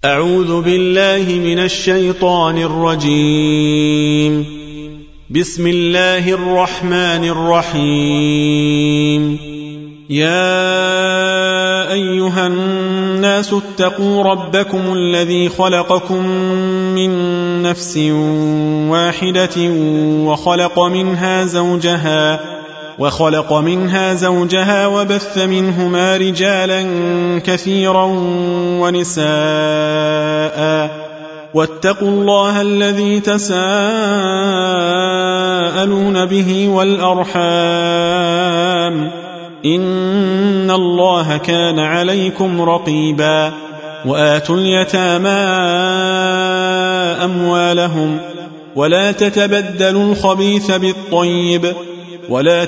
أعوذ بالله من الشيطان الرجيم. بسم الله الرحمن الرحيم. يا أيها الناس اتقوا ربكم الذي خلقكم من نفس واحدة وخلق منها زوجها وبث منهما رجالا كثيرا ونساء، واتقوا الله الذي تساءلون به والأرحام، إن الله كان عليكم رقيبا. وآتوا اليتامى أموالهم ولا تتبدلوا الخبيث بالطيب، ولا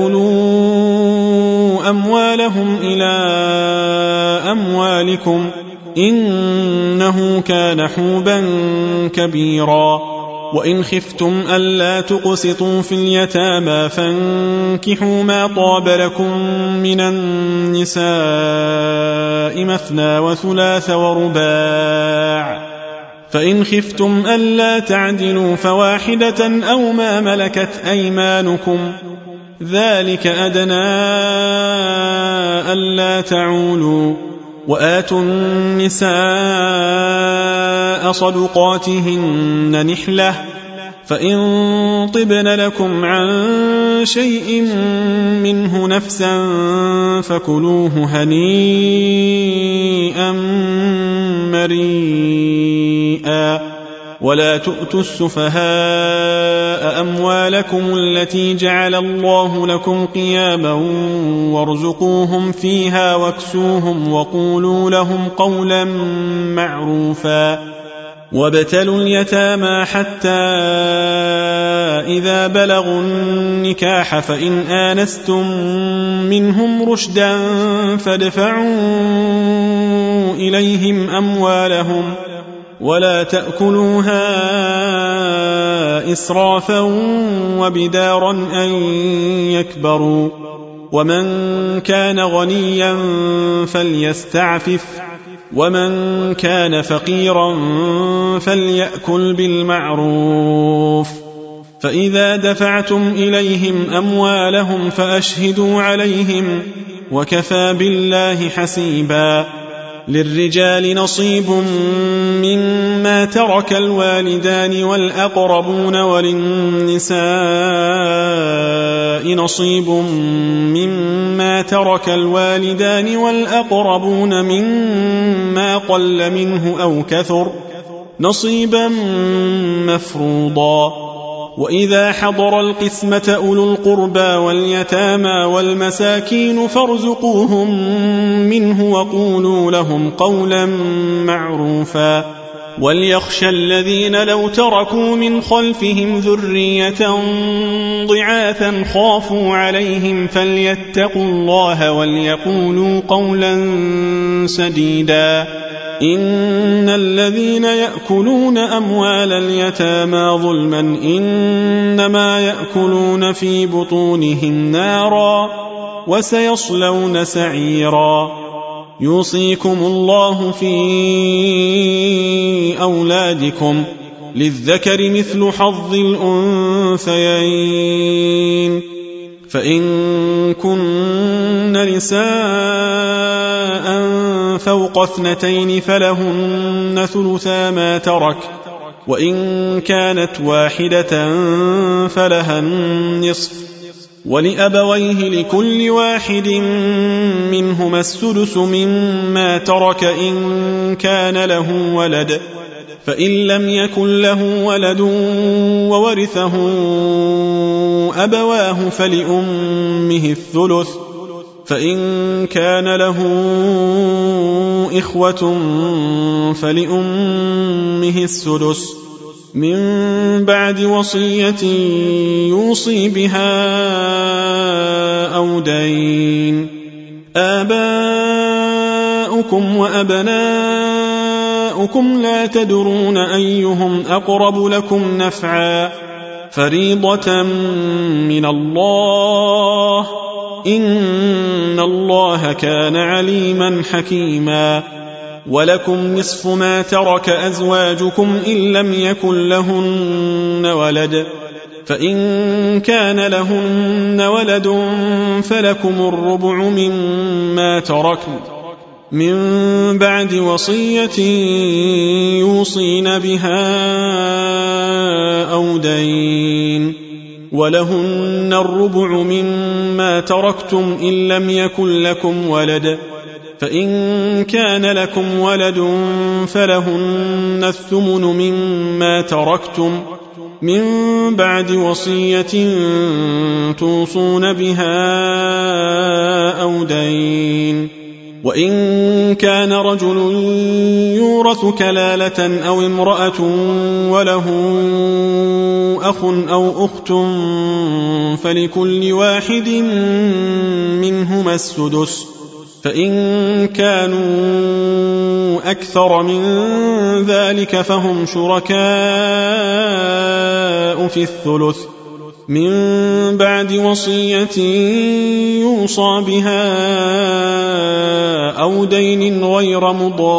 تأكلوا أموالهم إلى أموالكم، إنه كان حوبا كبيرا. وإن خفتم ألا تقسطوا في اليتامى فانكحوا ما طاب لكم من النساء مثنى وثلاث ورباع، فإن خفتم ألا تعدلوا فواحدة أو ما ملكت أيمانكم، ذلك أدنى ألا تعولوا. وآتوا النساء صدقاتهن نحلة، فإن طبن لكم عن شيء منه نفسا فكلوه هنيئا مريئا. ولا تؤتوا السفهاء أموالكم التي جعل الله لكم قياما وارزقوهم فيها واكسوهم وقولوا لهم قولا معروفا. وابتلوا اليتامى حتى إذا بلغوا النكاح فإن آنستم منهم رشدا فادفعوا إليهم أموالهم ولا تأكلوها إسرافا وبدارا أن يكبروا. ومن كان غنيا فليستعفف، ومن كان فقيرا فليأكل بالمعروف. فإذا دفعتم إليهم أموالهم فأشهدوا عليهم، وكفى بالله حسيبا. للرجال نصيب مما ترك الوالدان والأقربون، وللنساء نصيب مما ترك الوالدان والأقربون مما قل منه أو كثر، نصيبا مفروضا. وإذا حضر القسمة أولو القربى واليتامى والمساكين فارزقوهم منه وقولوا لهم قولا معروفا. وليخشى الذين لو تركوا من خلفهم ذرية ضعافا خافوا عليهم فليتقوا الله وليقولوا قولا سديدا. إن الذين يأكلون أموال اليتامى ظلما إنما يأكلون في بطونهم نارا وسيصلون سعيرا. يوصيكم الله في أولادكم، للذكر مثل حظ الأنثيين، فإن كن نساء فوق 2 فلهن ثلثا ما ترك، وإن كانت واحدة فلها النصف، ولأبويه لكل واحد منهما السدس مما ترك إن كان له ولد، فإن لم يكن له ولد وورثه أبواه فلأمه الثلث، فإن كان له إخوة فلأمه السدس من بعد وصية يوصي بها أو دين. آباؤكم وأبناؤكم لا تدرون أيهم أقرب لكم نفعا، فريضة من الله، إن الله كان عليما حكيما. ولكم نصف ما ترك أزواجكم إن لم يكن لهن ولد فإن كان لهن ولد فلكم الربع مما تركن من بعد وصية يوصين بها أو دين ولهن الربع مما تركتم إن لم يكن لكم ولد فإن كان لكم ولد فلهن الثمن مما تركتم من بعد وصية توصون بها أو دين وإن كان رجل يورث كلالة أو امرأة وله أخ أو أخت فلكل واحد منهما السدس فإن كانوا أكثر من ذلك فهم شركاء في الثلث من بعد وصية يوصى بها أو دين غير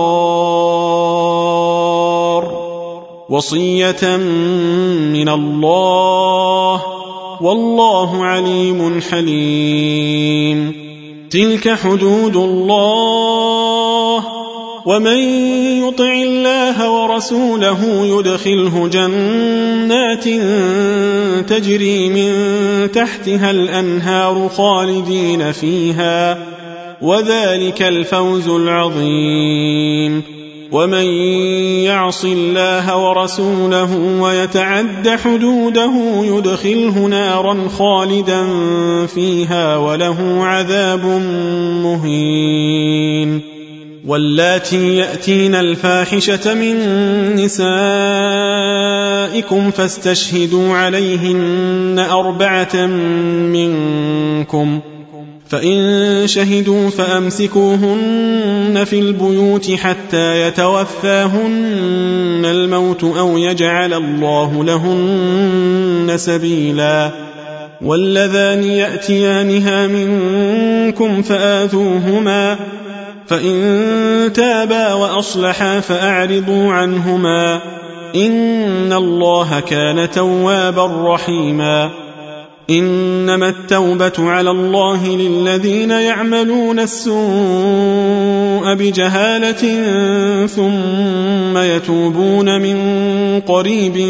مضار وصية من الله والله عليم حليم تلك حدود الله ومن يطع الله ورسوله يدخله جنات تجري من تحتها الأنهار خالدين فيها وذلك الفوز العظيم ومن يعص الله ورسوله ويتعد حدوده يدخله نارا خالدا فيها وله عذاب مهين واللاتي يأتين الفاحشة من نسائكم فاستشهدوا عليهن 4 منكم فإن شهدوا فأمسكوهن في البيوت حتى يتوفاهن الموت أو يجعل الله لهن سبيلا واللذان يأتيانها منكم فآذوهما فإن تابا وأصلحا فأعرضوا عنهما إن الله كان توابا رحيما إنما التوبة على الله للذين يعملون السوء بجهالة ثم يتوبون من قريب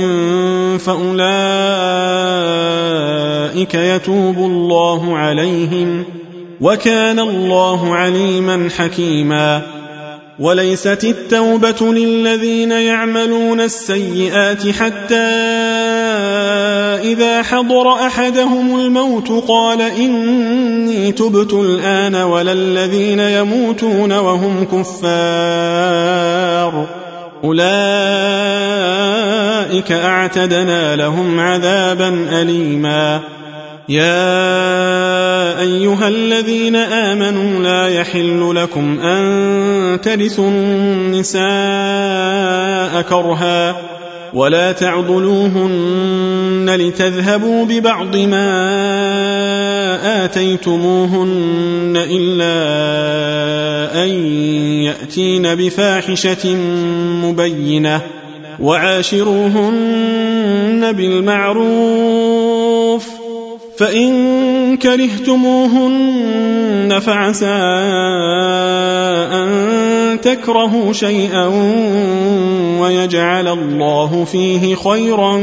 فأولئك يتوب الله عليهم وكان الله عليما حكيما وليست التوبة للذين يعملون السيئات حتى إذا حضر أحدهم الموت قال إني تبت الآن ولا الذين يموتون وهم كفار أولئك أعتدنا لهم عذابا أليما يا أيها الذين آمنوا لا يحل لكم أن ترثوا النساء كرها ولا تعضلوهن لتذهبوا ببعض ما آتيتموهن إلا أن يأتين بفاحشة مبينة وعاشروهن بالمعروف فإن كرهتموهن فعسى أن تكرهوا شيئا ويجعل الله فيه خيرا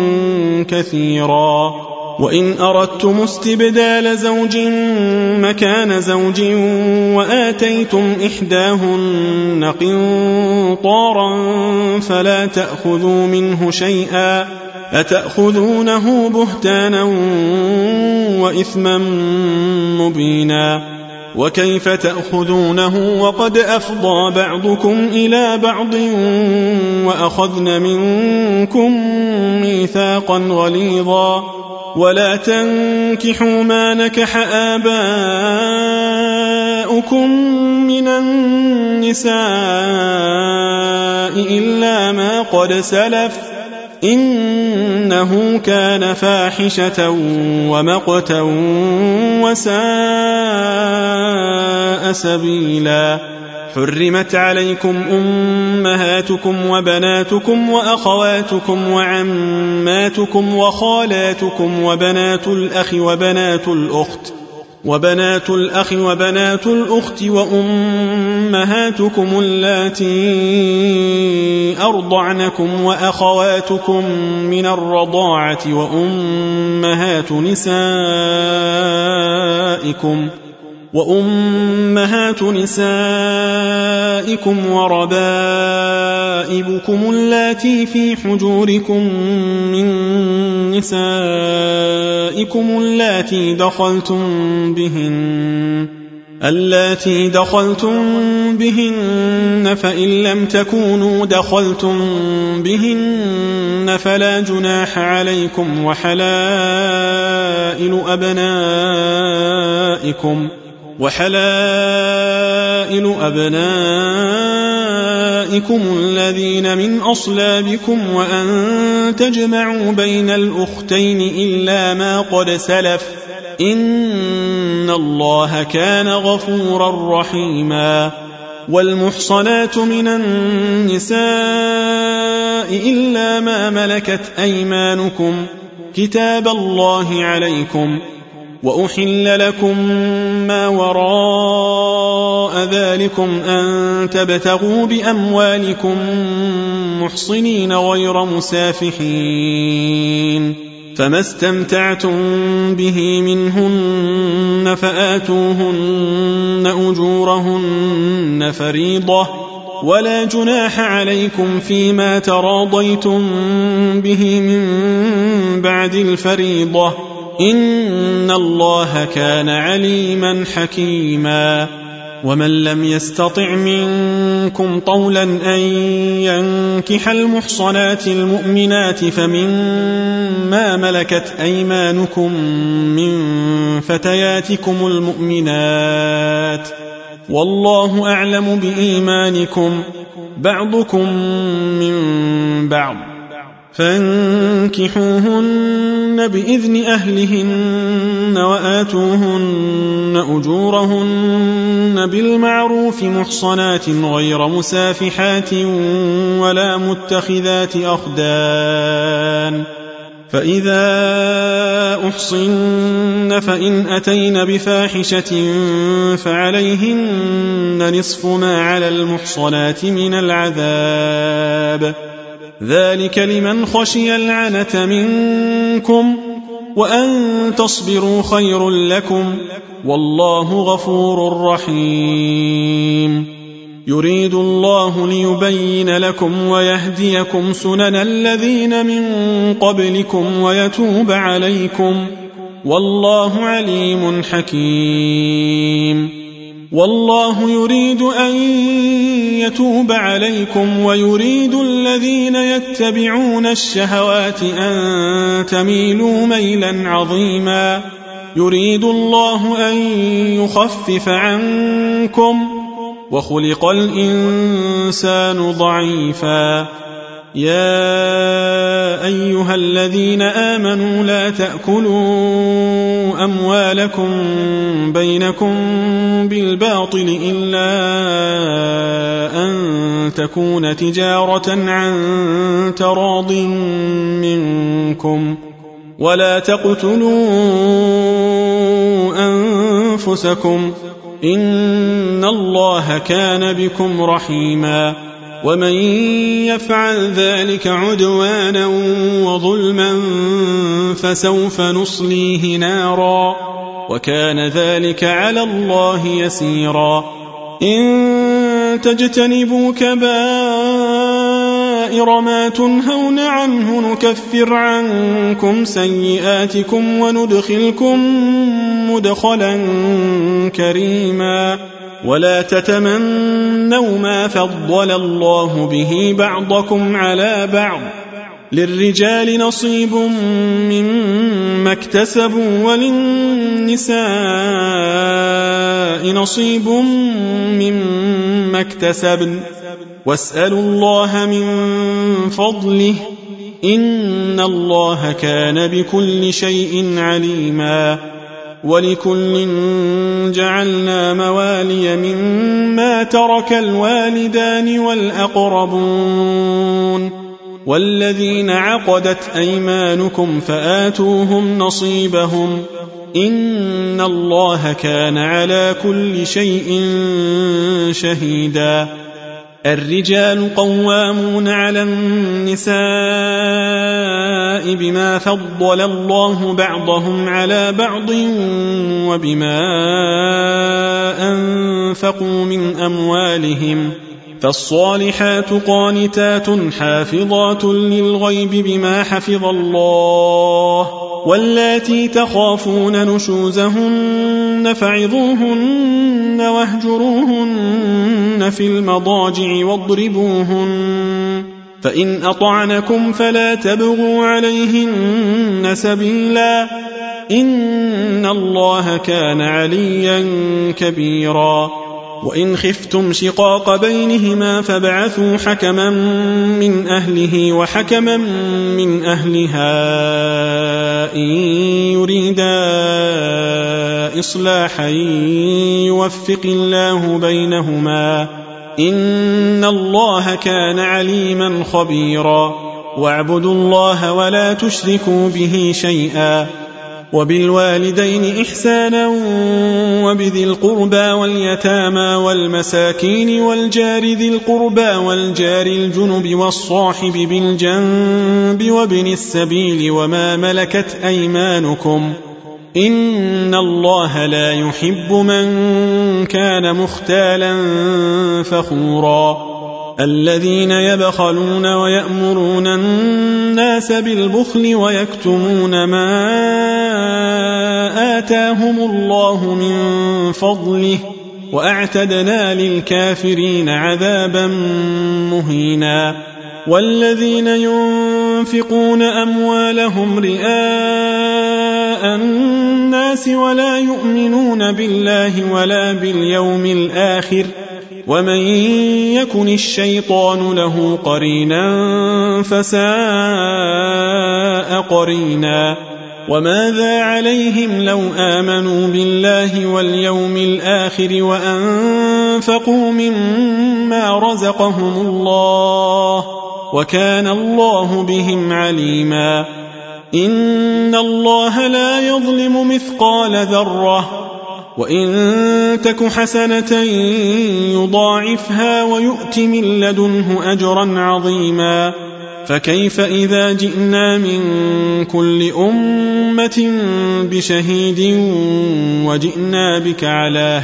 كثيرا وإن أردتم استبدال زوج مكان زوج وآتيتم إحداهن قنطارا فلا تأخذوا منه شيئا أتأخذونه بهتانا وإثما مبينا وكيف تأخذونه وقد أفضى بعضكم إلى بعض وأخذن منكم ميثاقا غليظا ولا تنكحوا ما نكح آباؤكم من النساء إلا ما قد سلف إنه كان فاحشة ومقتا وساء سبيلا حرمت عليكم أمهاتكم وبناتكم وأخواتكم وعماتكم وخالاتكم وبنات الأخ وبنات الأخت وأمهاتكم اللاتي أرضعنكم وأخواتكم من الرضاعة وأمهات نسائكم وربائبكم اللاتي في حجوركم من نسائكم اللاتي دخلتم بهن فإن لم تكونوا دخلتم بهن فلا جناح عليكم وحلائل أبنائكم الذين من أصلابكم وأن تجمعوا بين الأختين إلا ما قد سلف إن الله كان غفورا رحيما والمحصنات من النساء إلا ما ملكت أيمانكم كتاب الله عليكم وأحل لكم ما وراء ذلكم أن تبتغوا بأموالكم محصنين غير مسافحين فما استمتعتم به منهن فآتوهن أجورهن فريضة ولا جناح عليكم فيما تراضيتم به من بعد الفريضة إن الله كان عليما حكيما ومن لم يستطع منكم طولا أن ينكح المحصنات المؤمنات فمما ملكت أيمانكم من فتياتكم المؤمنات والله أعلم بإيمانكم بعضكم من بعض فانكحوهن بإذن أهلهن وآتوهن أجورهن بالمعروف محصنات غير مسافحات ولا متخذات أخدان فإذا أحصن فإن أتين بفاحشة فعليهن نصف ما على المحصنات من العذاب ذلك لمن خشي العنة منكم وأن تصبروا خير لكم والله غفور رحيم يريد الله ليبين لكم ويهديكم سنن الذين من قبلكم ويتوب عليكم والله عليم حكيم والله يريد أن يتوب عليكم ويريد الذين يتبعون الشهوات أن تميلوا ميلا عظيما يريد الله أن يخفف عنكم وخلق الإنسان ضعيفا يا أيها الذين آمنوا لا تأكلوا أموالكم بينكم بالباطل إلا أن تكون تجارة عن تراض منكم ولا تقتلوا أنفسكم إن الله كان بكم رحيما ومن يفعل ذلك عدوانا وظلما فسوف نصليه نارا وكان ذلك على الله يسيرا إن تجتنبوا كبائر ما تنهون عنه نكفر عنكم سيئاتكم وندخلكم مدخلا كريما ولا تتمنوا ما فضل الله به بعضكم على بعض للرجال نصيب مما اكتسبوا وللنساء نصيب مما اكتسبن واسألوا الله من فضله إن الله كان بكل شيء عليما ولكل جعلنا موالي مما ترك الوالدان والأقربون والذين عقدت أيمانكم فآتوهم نصيبهم إن الله كان على كل شيء شهيدا. الرجال قوامون على النساء بما فضل الله بعضهم على بعض وبما أنفقوا من أموالهم فالصالحات قانتات حافظات للغيب بما حفظ الله واللاتي تخافون نشوزهن فعظوهن واهجروهن في المضاجع واضربوهن فإن أطعنكم فلا تبغوا عليهن سبيلا إن الله كان عليا كبيرا. وإن خفتم شقاق بينهما فابعثوا حكما من أهله وحكما من أهلها إن يريدا إصلاحا يوفق الله بينهما إن الله كان عليما خبيرا. واعبدوا الله ولا تشركوا به شيئا وبالوالدين إحسانا وبذي القربى واليتامى والمساكين والجار ذي القربى والجار الجنب والصاحب بالجنب وابن السبيل وما ملكت أيمانكم إن الله لا يحب من كان مختالا فخورا. الذين يبخلون ويأمرون الناس بالبخل ويكتمون ما آتاهم الله من فضله وأعتدنا للكافرين عذابا مهينا. والذين ينفقون أموالهم رئاء الناس ولا يؤمنون بالله ولا باليوم الآخر ومن يكن الشيطان له قرينا فساء قرينا. وماذا عليهم لو آمنوا بالله واليوم الآخر وأنفقوا مما رزقهم الله وكان الله بهم عليما. إن الله لا يظلم مثقال ذرة وإن تك حسنة يضاعفها ويؤت من لدنه أجرا عظيما. فكيف إذا جئنا من كل أمة بشهيد وجئنا بك على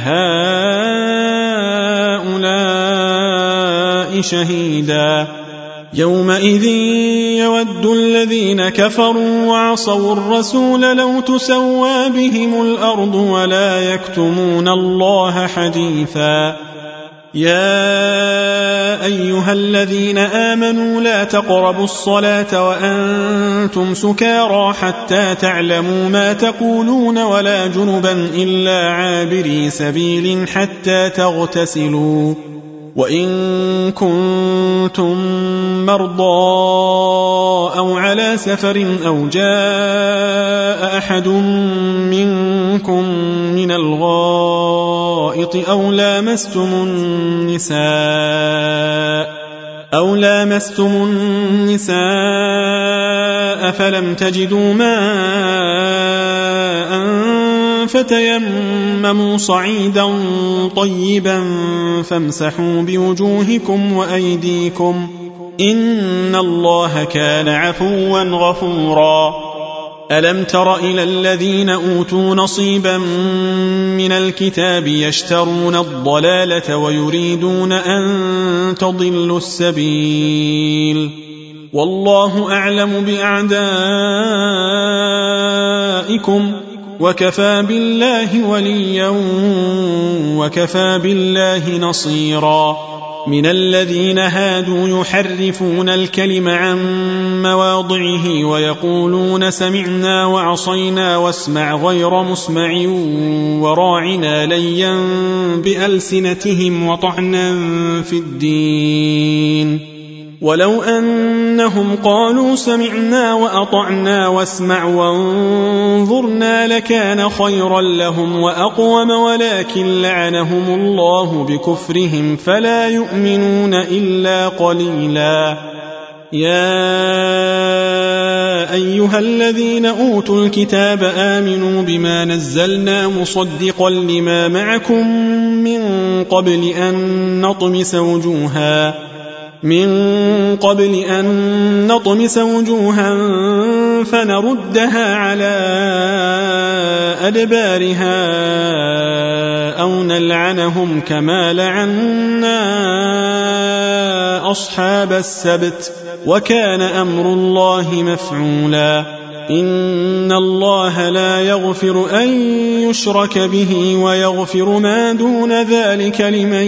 هؤلاء شهيدا. يومئذ يود الذين كفروا وعصوا الرسول لو تسوى بهم الأرض ولا يكتمون الله حديثا. يا أيها الذين آمنوا لا تقربوا الصلاة وأنتم سكارى حتى تعلموا ما تقولون ولا جنبا إلا عابري سبيل حتى تغتسلوا وإن كنتم مرضى أو على سفر أو جاء أحد منكم من الغائط أو لامستم النساء فلم تجدوا ماء فتيمموا صعيدا طيبا فامسحوا بوجوهكم وأيديكم إن الله كان عفوا غفورا. ألم تر إلى الذين أوتوا نصيبا من الكتاب يشترون الضلالة ويريدون أن تضلوا السبيل والله أعلم بأعدائكم وكفى بالله وليا وكفى بالله نصيرا. من الذين هادوا يحرفون الكلم عن مواضعه ويقولون سمعنا وعصينا واسمع غير مسمع وراعنا ليا بألسنتهم وطعنا في الدين ولو أنهم قالوا سمعنا وأطعنا واسمع وانظرنا لكان خيرا لهم وأقوم ولكن لعنهم الله بكفرهم فلا يؤمنون إلا قليلا. يا أيها الذين أوتوا الكتاب آمنوا بما نزلنا مصدقا لما معكم من قبل أن نطمس وجوها فنردها على أدبارها أو نلعنهم كما لعنا أصحاب السبت وكان أمر الله مفعولا. إن الله لا يغفر أن يشرك به ويغفر ما دون ذلك لمن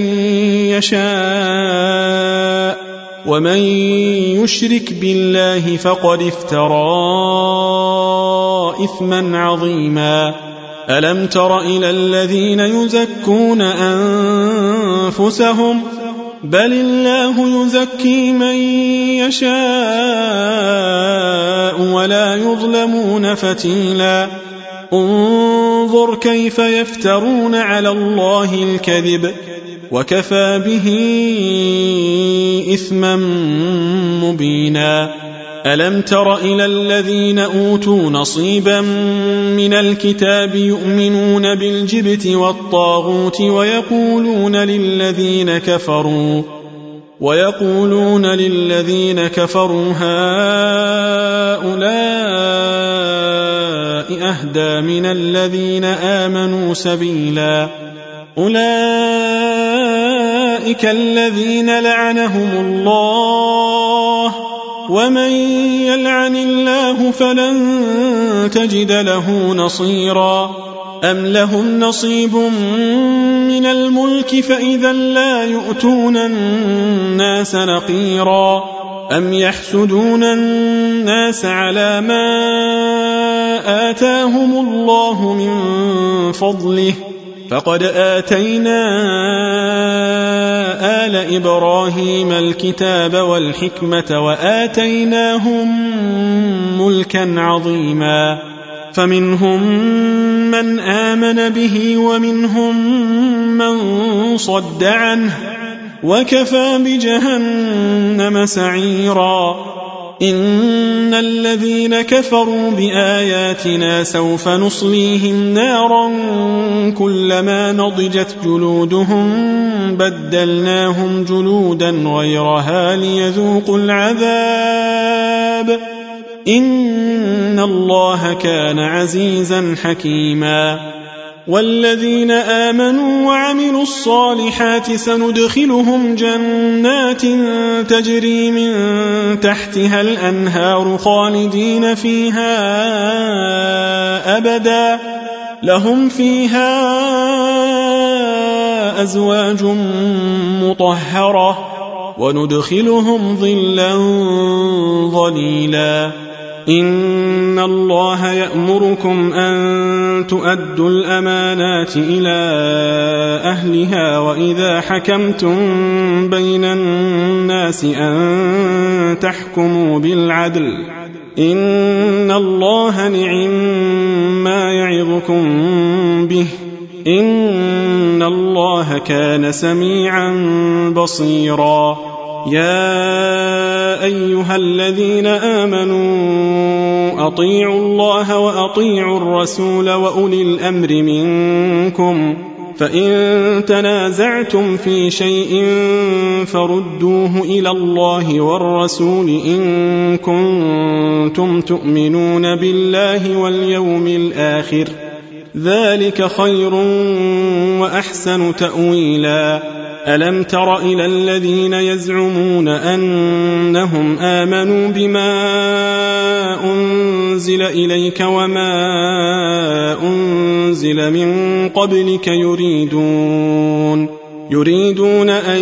يشاء ومن يشرك بالله فقد افترى إثما عظيما. ألم تر إلى الذين يزكون أنفسهم بل الله يزكي من يشاء ولا يظلمون فتيلا. انظر كيف يفترون على الله الكذب وكفى به إثما مبينا. ألم تر إلى الذين أوتوا نصيبا من الكتاب يؤمنون بالجبت والطاغوت ويقولون للذين كفروا هؤلاء أهدى من الذين آمنوا سبيلا. أولئك الذين لعنهم الله ومن يلعن الله فلن تجد له نصيرا. أم لهم نصيب من الملك فإذا لا يؤتون الناس نقيرا. أم يحسدون الناس على ما آتاهم الله من فضله فقد آتينا آل إبراهيم الكتاب والحكمة وآتيناهم ملكا عظيما. فمنهم من آمن به ومنهم من صد عنه وكفى بجهنم سعيرا. إن الذين كفروا بآياتنا سوف نصليهم نارا كلما نضجت جلودهم بدلناهم جلودا غيرها ليذوقوا العذاب إن الله كان عزيزا حكيما. والذين آمنوا وعملوا الصالحات سندخلهم جنات تجري من تحتها الأنهار خالدين فيها أبدا لهم فيها أزواج مطهرة وندخلهم ظلا ظليلا. إن الله يأمركم أن تؤدوا الأمانات إلى أهلها وإذا حكمتم بين الناس أن تحكموا بالعدل إن الله نعم ما يعظكم به إن الله كان سميعا بصيرا. يا أيها الذين آمنوا أطيعوا الله وأطيعوا الرسول وأولي الأمر منكم فإن تنازعتم في شيء فردوه إلى الله والرسول إن كنتم تؤمنون بالله واليوم الآخر ذلك خير وأحسن تأويلا. ألم تر إلى الذين يزعمون أنهم آمنوا بما أنزل إليك وما أنزل من قبلك يريدون أن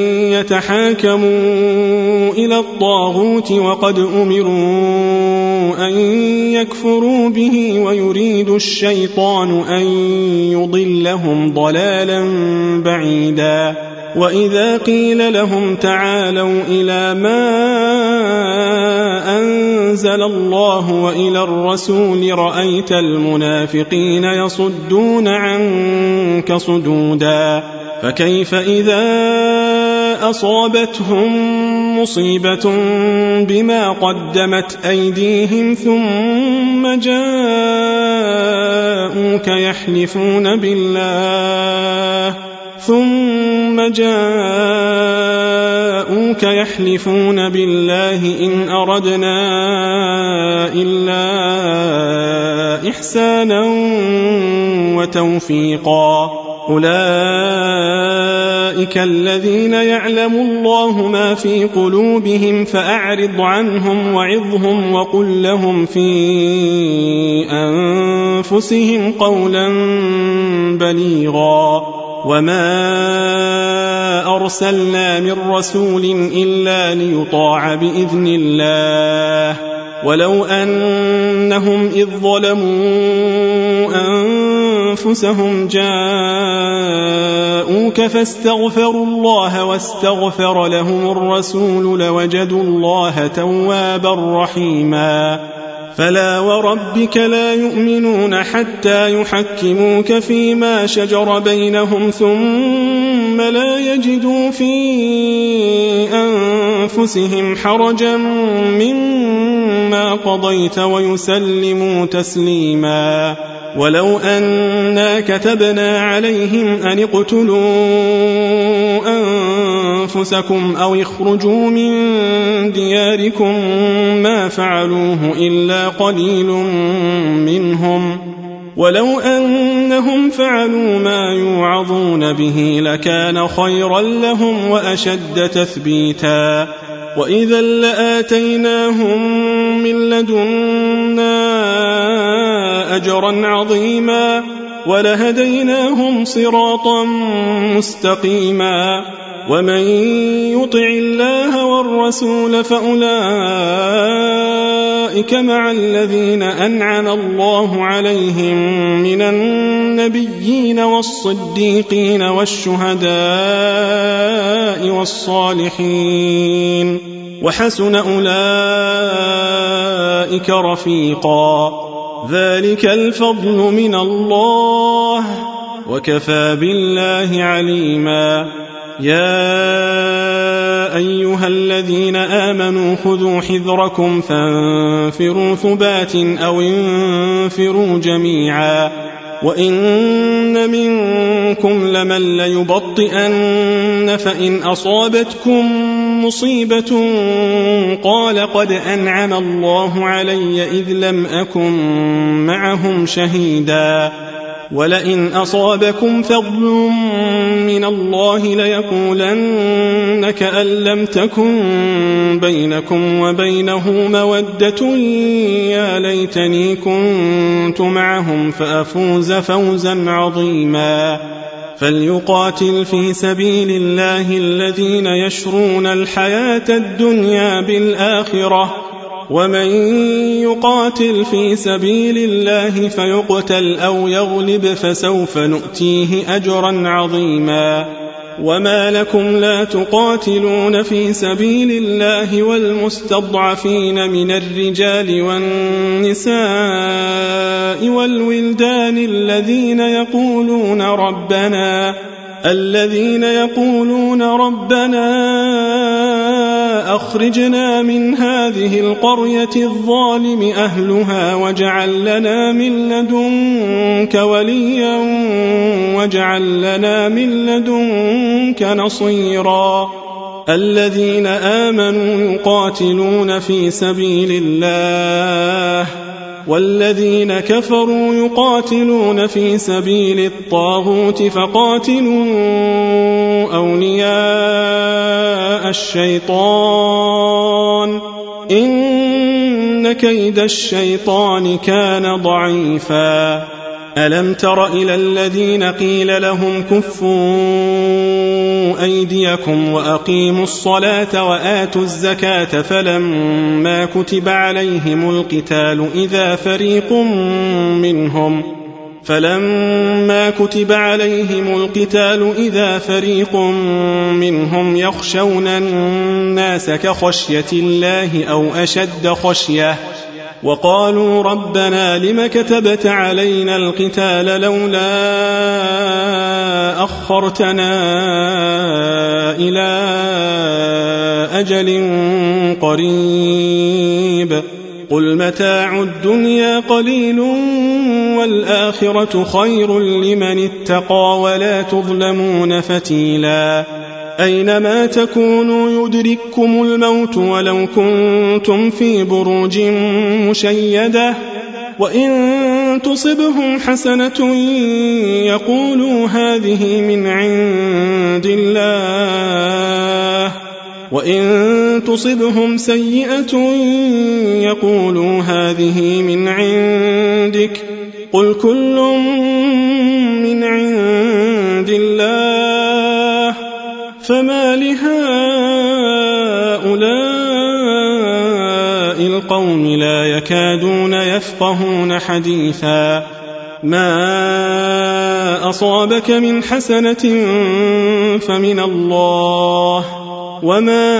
يتحاكموا إلى الطاغوت وقد أمروا أن يكفروا به ويريد الشيطان أن يضلهم ضلالا بعيدا. وإذا قيل لهم تعالوا إلى ما أنزل الله وإلى الرسول رأيت المنافقين يصدون عنك صدودا فكيف إذا أصابتهم مصيبة بما قدمت أيديهم ثم جاءوك يحلفون بالله إن أردنا إلا إحسانا وتوفيقا أولئك الذين يعلم الله ما في قلوبهم فأعرض عنهم وعظهم وقل لهم في أنفسهم قولا بليغا وما أرسلنا من رسول إلا ليطاع بإذن الله ولو أنهم إذ ظلموا أنفسهم جاءوك فاستغفروا الله واستغفر لهم الرسول لوجدوا الله توابا رحيما فلا وربك لا يؤمنون حتى يحكموك فيما شجر بينهم ثم لا يجدوا في أنفسهم حرجا مما قضيت ويسلموا تسليما ولو أنا كتبنا عليهم أن اقتلوا أنفسكم أو اخرجوا من دياركم ما فعلوه إلا قليل منهم ولو أنهم فعلوا ما يوعظون به لكان خيرا لهم وأشد تثبيتا وإذا لآتيناهم من لدنا أجرا عظيما ولهديناهم صراطا مستقيما ومن يطع الله والرسول فأولئك مع الذين أنعم الله عليهم من النبيين والصديقين والشهداء والصالحين وحسن أولئك رفيقا ذلك الفضل من الله وكفى بالله عليما يا أيها الذين آمنوا خذوا حذركم فانفروا ثبات أو انفروا جميعا وإن منكم لمن ليبطئن فإن أصابتكم مصيبة قال قد أنعم الله علي إذ لم أكن معهم شهيدا ولئن أصابكم فضل من الله ليقولن كأن لم تكن بينكم وبينه مودة يا ليتني كنت معهم فأفوز فوزا عظيما فليقاتل في سبيل الله الذين يشرون الحياة الدنيا بالآخرة ومن يقاتل في سبيل الله فيقتل أو يغلب فسوف نؤتيه أجرا عظيما وما لكم لا تقاتلون في سبيل الله والمستضعفين من الرجال والنساء والولدان الذين يقولون ربنا أخرجنا من هذه القرية الظالم أهلها واجعل لنا من لدنك وليا واجعل لنا من لدنك نصيرا الذين آمنوا يقاتلون في سبيل الله والذين كفروا يقاتلون في سبيل الطاغوت فقاتلوا أولياء الشيطان إن كيد الشيطان كان ضعيفا ألم تر إلى الذين قيل لهم كفوا أيديكم وأقيموا الصلاة وآتوا الزكاة فلما كتب عليهم القتال إذا فلما كتب عليهم القتال إذا فريق منهم يخشون الناس كخشية الله أو أشد خشية وقالوا ربنا لم كتبت علينا القتال لولا أخرتنا إلى أجل قريب قل متاع الدنيا قليل والآخرة خير لمن اتقى ولا تظلمون فتيلا أينما تكونوا يدرككم الموت ولو كنتم في بروج مشيدة وإن تصبهم حسنة يقولوا هذه من عند الله وإن تصبهم سيئة يقولوا هذه من عندك قل كل من عند الله فما لهؤلاء القوم لا يكادون يفقهون حديثا ما أصابك من حسنة فمن الله وما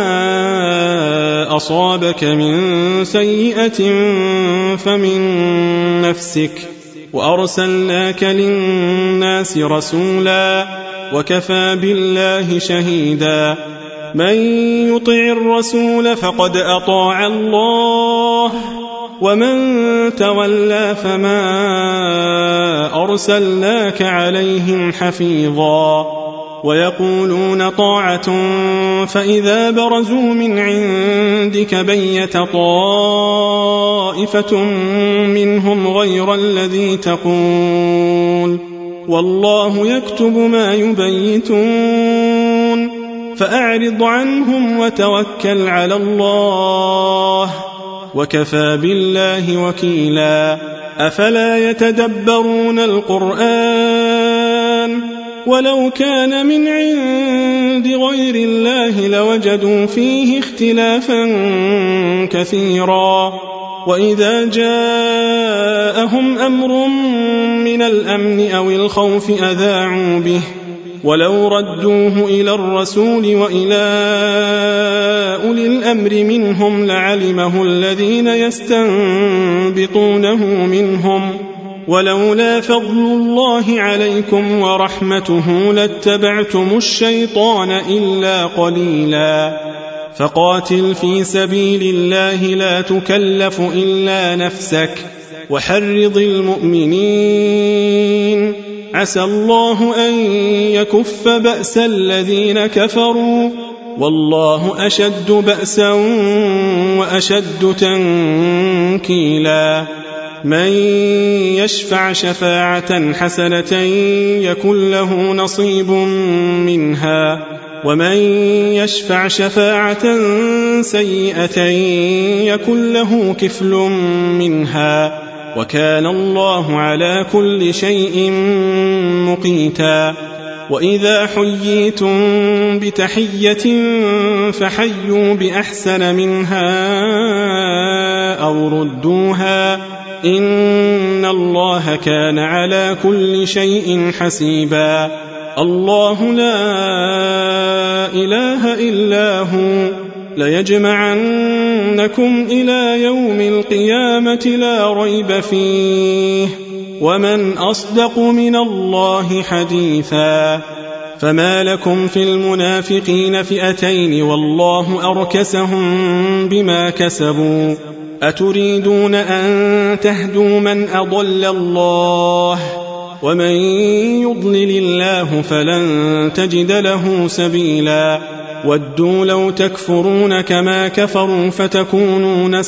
أصابك من سيئة فمن نفسك وأرسلناك للناس رسولا وكفى بالله شهيدا من يطع الرسول فقد أطاع الله ومن تولى فما أرسلناك عليهم حفيظا ويقولون طاعة فإذا برزوا من عندك بيت طائفة منهم غير الذي تقول والله يكتب ما يبيتون فأعرض عنهم وتوكل على الله وكفى بالله وكيلا أفلا يتدبرون القرآن ولو كان من عند غير الله لوجدوا فيه اختلافا كثيرا وإذا جاءهم أمر من الأمن أو الخوف أذاعوا به ولو ردوه إلى الرسول وإلى أولي الأمر منهم لعلمه الذين يستنبطونه منهم ولولا فضل الله عليكم ورحمته لاتبعتم الشيطان إلا قليلا فقاتل في سبيل الله لا تكلف إلا نفسك وحرض المؤمنين عسى الله أن يكف بأس الذين كفروا والله أشد بأسا وأشد تنكيلا من يشفع شفاعة حسنة يكن له نصيب منها ومن يشفع شفاعة سيئة يكن له كفل منها وكان الله على كل شيء مقيتا وإذا حييتم بتحية فحيوا بأحسن منها أو ردوها إن الله كان على كل شيء حسيبا الله لا إله إلا هو ليجمعنكم إلى يوم القيامة لا ريب فيه ومن أصدق من الله حديثا فما لكم في المنافقين فئتين والله أركسهم بما كسبوا أتريدون أن تهدوا من أضل الله ومن يضلل الله فلن تجد له سبيلا ودوا لو تكفرون كما كفروا فتكونون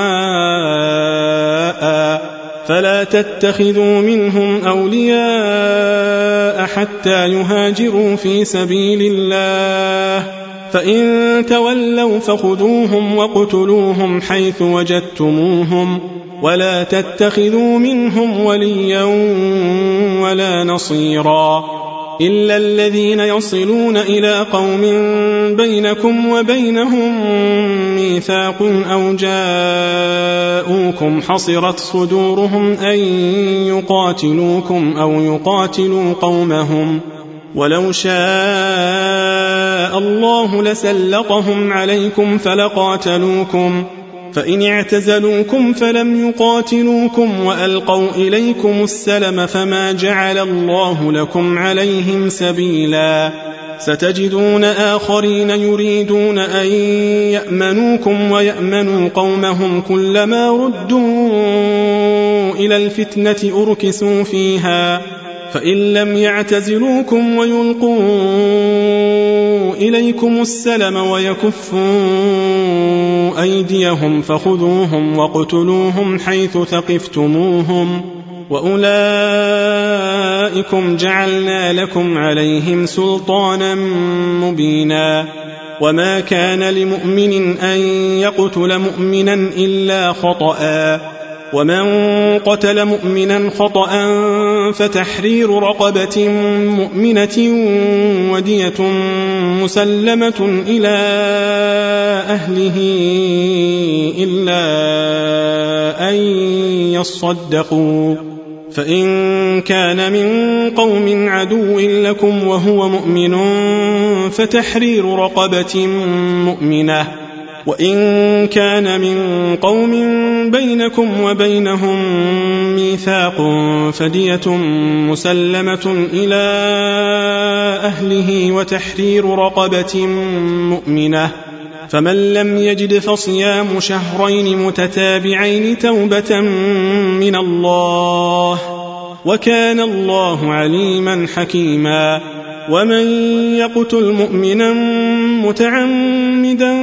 سواء فلا تتخذوا منهم أولياء حتى يهاجروا في سبيل الله فإن تولوا فخذوهم وقتلوهم حيث وجدتموهم ولا تتخذوا منهم وليا ولا نصيرا إلا الذين يصلون إلى قوم بينكم وبينهم ميثاق أو جاءوكم حصرت صدورهم أن يقاتلوكم أو يقاتلوا قومهم ولو شاء الله لسلطهم عليكم فلقاتلوكم فإن اعتزلوكم فلم يقاتلوكم وألقوا إليكم السلم فما جعل الله لكم عليهم سبيلا ستجدون آخرين يريدون أن يأمنوكم ويأمنوا قومهم كلما ردوا إلى الفتنة أركسوا فيها فإن لم يعتزلوكم ويلقوا إليكم السلم ويكفوا أيديهم فخذوهم واقتلوهم حيث ثقفتموهم وأولئكم جعلنا لكم عليهم سلطانا مبينا وما كان لمؤمن أن يقتل مؤمنا إلا خطأ ومن قتل مؤمنا خطأ فتحرير رقبة مؤمنة ودية مسلمة إلى أهله إلا أن يصدقوا فإن كان من قوم عدو لكم وهو مؤمن فتحرير رقبة مؤمنة وإن كان من قوم بينكم وبينهم ميثاق فدية مسلمة إلى أهله وتحرير رقبة مؤمنة فمن لم يجد فصيام شهرين متتابعين توبة من الله وكان الله عليما حكيما ومن يقتل مؤمنا متعمدا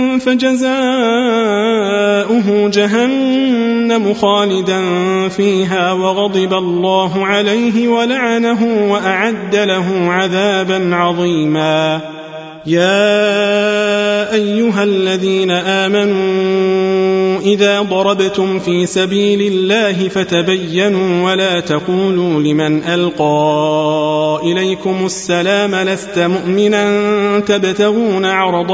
فجزاؤه جهنم خالدا فيها وغضب الله عليه ولعنه وأعد له عذابا عظيما يا أيها الذين آمنوا إذا ضربتم في سبيل الله فتبينوا ولا تقولوا لمن ألقى إليكم السلام لست مؤمنا تبتغون عرض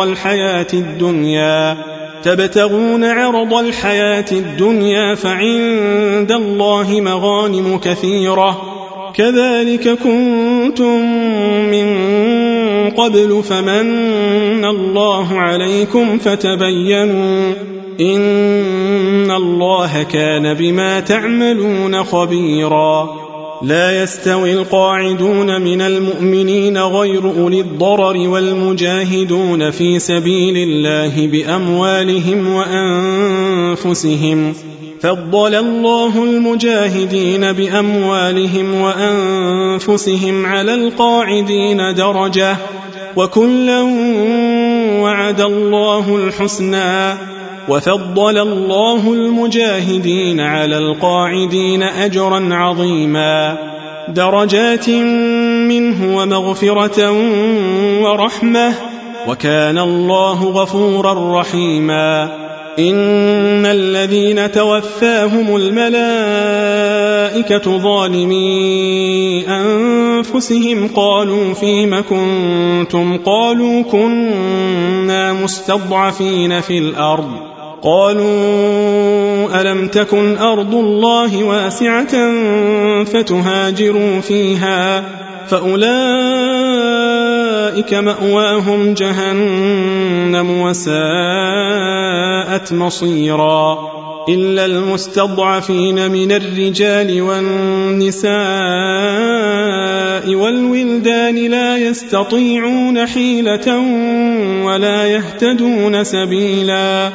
الحياة الدنيا فعند الله مغانم كثيرة كذلك كنتم من قبل فمن الله عليكم فتبينوا إن الله كان بما تعملون خبيرا لا يستوي القاعدون من المؤمنين غير أولي الضرر والمجاهدون في سبيل الله بأموالهم وأنفسهم فضل الله المجاهدين بأموالهم وأنفسهم على القاعدين درجة وكلا وعد الله الحسنى وفضل الله المجاهدين على القاعدين أجرا عظيما درجات منه ومغفرة ورحمة وكان الله غفورا رحيما إن الذين توفاهم الملائكة ظالمي أنفسهم قالوا فيم كنتم قالوا كنا مستضعفين في الأرض قالوا ألم تكن أرض الله واسعة فتهاجروا فيها فأولئك مأواهم جهنم وساءت مصيرا إلا المستضعفين من الرجال والنساء والولدان لا يستطيعون حيلة ولا يهتدون سبيلا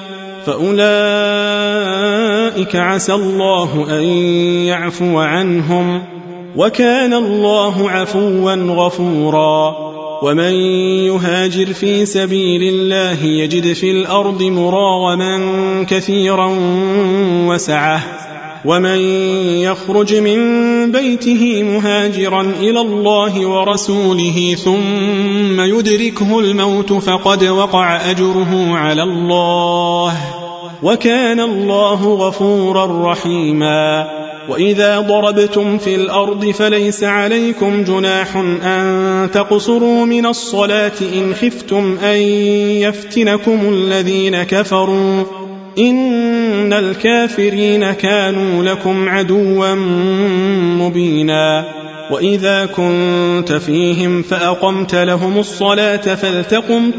فأولئك عسى الله أن يعفو عنهم وكان الله عفوا غفورا ومن يهاجر في سبيل الله يجد في الأرض مراغما كثيرا وسعة ومن يخرج من بيته مهاجرا إلى الله ورسوله ثم يدركه الموت فقد وقع أجره على الله وكان الله غفورا رحيما وإذا ضربتم في الأرض فليس عليكم جناح أن تقصروا من الصلاة إن خفتم أن يفتنكم الذين كفروا إن الكافرين كانوا لكم عدوا مبينا وإذا كنت فيهم فأقمت لهم الصلاة فلتقم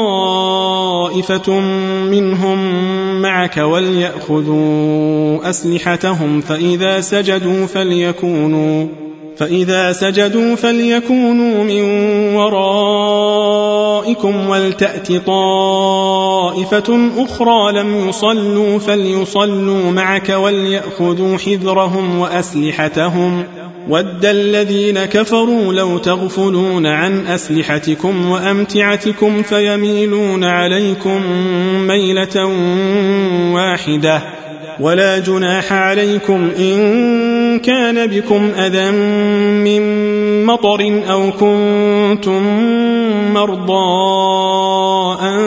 طائفة منهم معك وليأخذوا أسلحتهم فإذا سجدوا فليكونوا من ورائكم ولتأت طائفة أخرى لم يصلوا فليصلوا معك وليأخذوا حذرهم وأسلحتهم ود الذين كفروا لو تغفلون عن أسلحتكم وأمتعتكم فيميلون عليكم ميلة واحدة ولا جناح عليكم إن كان بكم أذى من مطر أو كنتم مرضى أن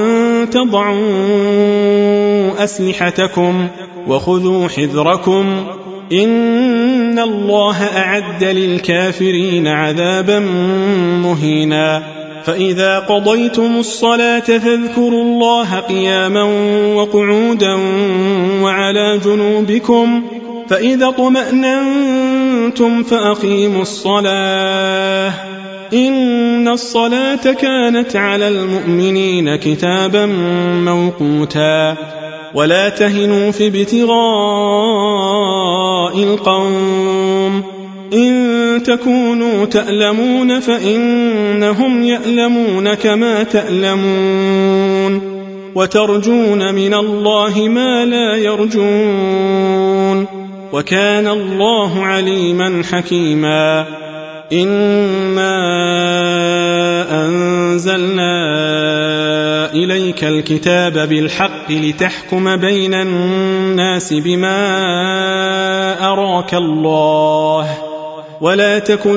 تضعوا أسلحتكم وخذوا حذركم إن الله أعد للكافرين عذابا مهينا فإذا قضيتم الصلاة فاذكروا الله قياما وقعودا وعلى جنوبكم فإذا اطمأننتم فأقيموا الصلاة إن الصلاة كانت على المؤمنين كتابا موقوتا ولا تهنوا في ابتغاء القوم إن تكونوا تألمون فإنهم يألمون كما تألمون وترجون من الله ما لا يرجون وكان الله عليما حكيما إنا أنزلنا إليك الكتاب بالحق لتحكم بين الناس بما أراك الله ولا تكن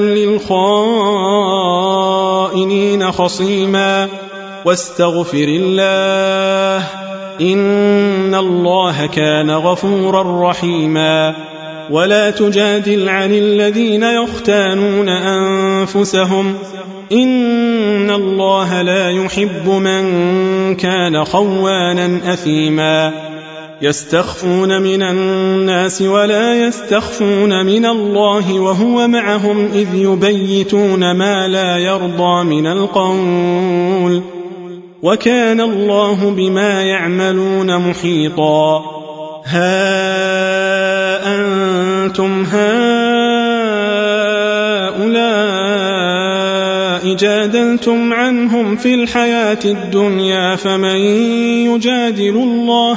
للخائنين خصيما واستغفر الله إن الله كان غفورا رحيما ولا تجادل عن الذين يختانون أنفسهم إن الله لا يحب من كان خوانا أثيما يستخفون من الناس ولا يستخفون من الله وهو معهم إذ يبيتون ما لا يرضى من القول وكان الله بما يعملون محيطا ها أنتم هؤلاء جادلتم عنهم في الحياة الدنيا فمن يجادل الله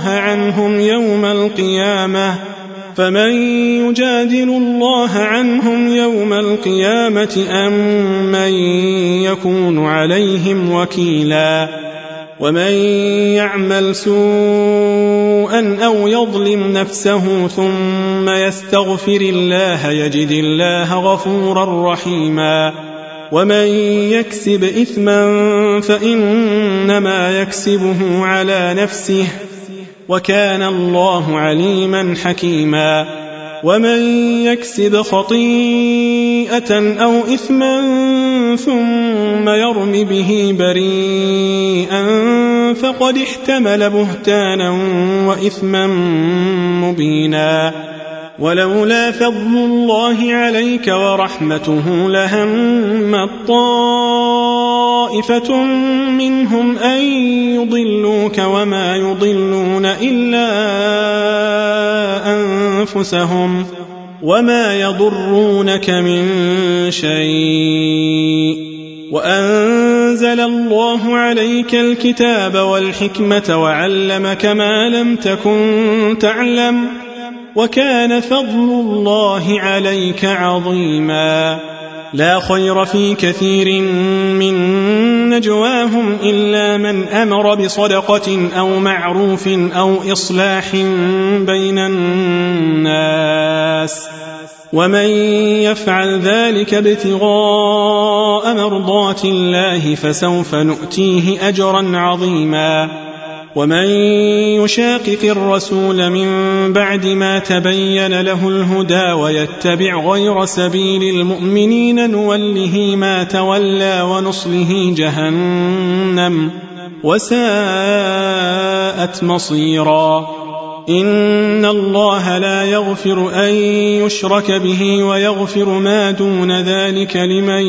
عنهم يوم القيامة أم من يكون عليهم وكيلا ومن يعمل سوءا أو يظلم نفسه ثم يستغفر الله يجد الله غفورا رحيما ومن يكسب إثما فإنما يكسبه على نفسه وكان الله عليما حكيما ومن يكسب خطيئة أو إثما ثم يرم به بريئا فقد احتمل بهتانا وإثما مبينا ولولا فضل الله عليك ورحمته لهم طائفة منهم أن يضلوك وما يضلون إلا أنفسهم وما يضرونك من شيء وأنزل الله عليك الكتاب والحكمة وعلمك ما لم تكن تعلم وكان فضل الله عليك عظيما لا خير في كثير من نجواهم إلا من أمر بصدقة أو معروف أو إصلاح بين الناس ومن يفعل ذلك ابتغاء مرضات الله فسوف نؤتيه أجرا عظيما ومن يشاقق الرسول من بعد ما تبين له الهدى ويتبع غير سبيل المؤمنين نوله ما تولى ونصله جهنم وساءت مصيرا. إن الله لا يغفر أن يشرك به ويغفر ما دون ذلك لمن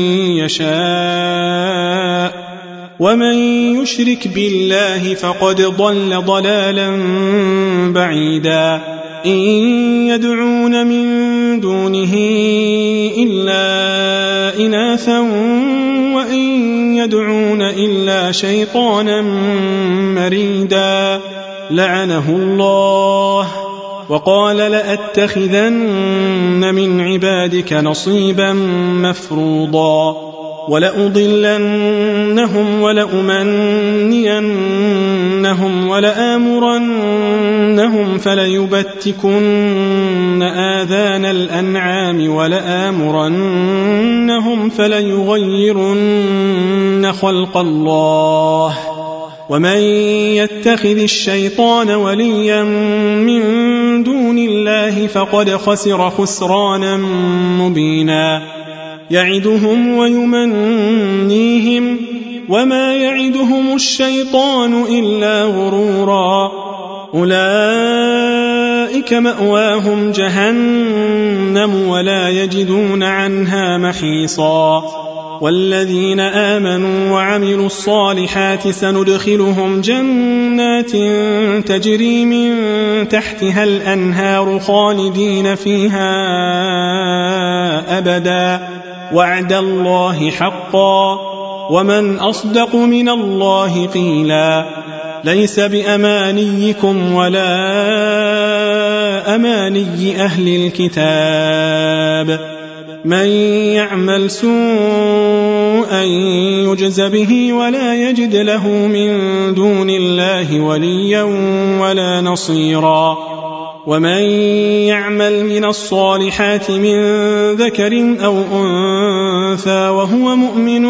يشاء ومن يشرك بالله فقد ضل ضلالا بعيدا. إن يدعون من دونه إلا إناثا وإن يدعون إلا شيطانا مريدا لعنه الله وقال لأتخذن من عبادك نصيبا مفروضا ولأضلنهم ولأمنينهم ولآمرنهم فليبتكن آذان الأنعام ولآمرنهم فليغيرن خلق الله ومن يتخذ الشيطان وليا من دون الله فقد خسر خسرانا مبينا. يعدهم ويمنيهم وما يعدهم الشيطان إلا غرورا. أولئك مأواهم جهنم ولا يجدون عنها محيصا. والذين آمنوا وعملوا الصالحات سندخلهم جنات تجري من تحتها الأنهار خالدين فيها أبدا وعد الله حقا ومن أصدق من الله قيلا. ليس بأمانيكم ولا أماني أهل الكتاب. من يعمل سوءا يجز به ولا يجد له من دون الله وليا ولا نصيرا. ومن يعمل من الصالحات من ذكر أو أنثى وهو مؤمن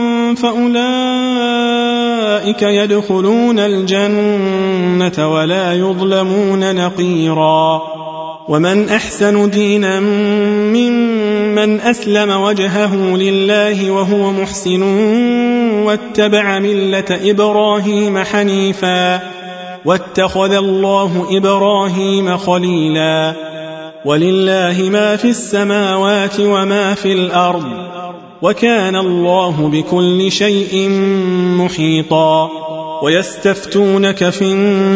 فأولئك يدخلون الجنة ولا يظلمون نقيرا. ومن أحسن دينا ممن أسلم وجهه لله وهو محسن واتبع ملة إبراهيم حنيفا واتخذ الله إبراهيم خليلا. ولله ما في السماوات وما في الأرض وكان الله بكل شيء محيطا. ويستفتونك في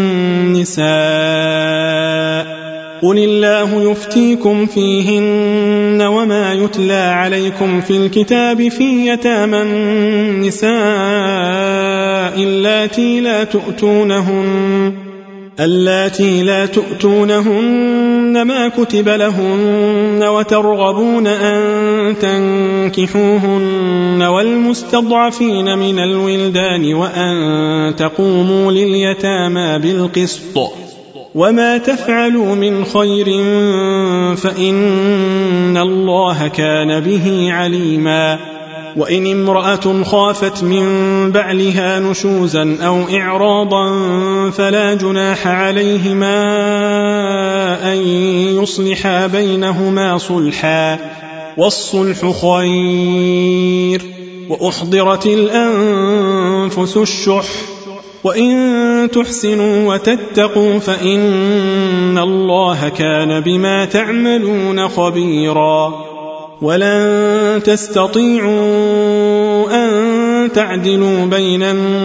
النساء قل الله يفتيكم فيهن وما يتلى عليكم في الكتاب في يتامى النساء اللاتي لا تؤتونهن ما كتب لهن وترغبون أن تنكحوهن والمستضعفين من الولدان وأن تقوموا لليتامى بالقسط وما تفعلوا من خير فإن الله كان به عليما. وإن امرأة خافت من بعلها نشوزا أو إعراضا فلا جناح عليهما أن يصلحا بينهما صلحا والصلح خير. وأحضرت الأنفس الشح وإن تحسنوا وتتقوا فإن الله كان بما تعملون خبيرا. ولن تستطيعوا أن تعدلوا بين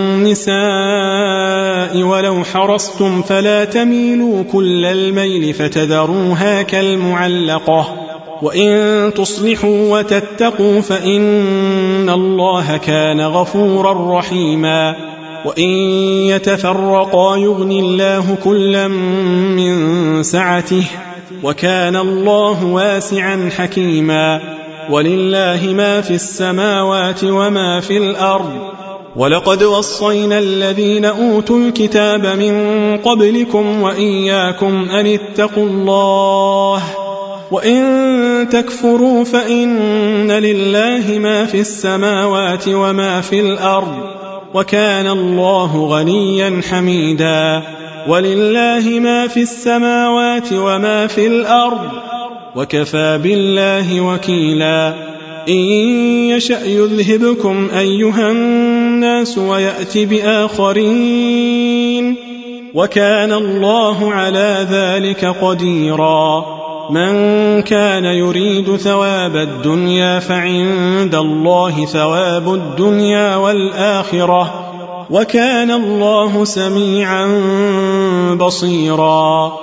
النساء ولو حرصتم فلا تميلوا كل الميل فتذروها كالمعلقة. وإن تصلحوا وتتقوا فإن الله كان غفورا رحيما. وإن يتفرقا يغني الله كلا من سعته وكان الله واسعا حكيما. ولله ما في السماوات وما في الأرض. ولقد وصينا الذين أوتوا الكتاب من قبلكم وإياكم أن اتقوا الله وإن تكفروا فإن لله ما في السماوات وما في الأرض وكان الله غنيا حميدا. ولله ما في السماوات وما في الأرض وكفى بالله وكيلا. إن يشأ يذهبكم أيها الناس ويأت بآخرين وكان الله على ذلك قديرا. من كان يريد ثواب الدنيا فعند الله ثواب الدنيا والآخرة وكان الله سميعا بصيرا.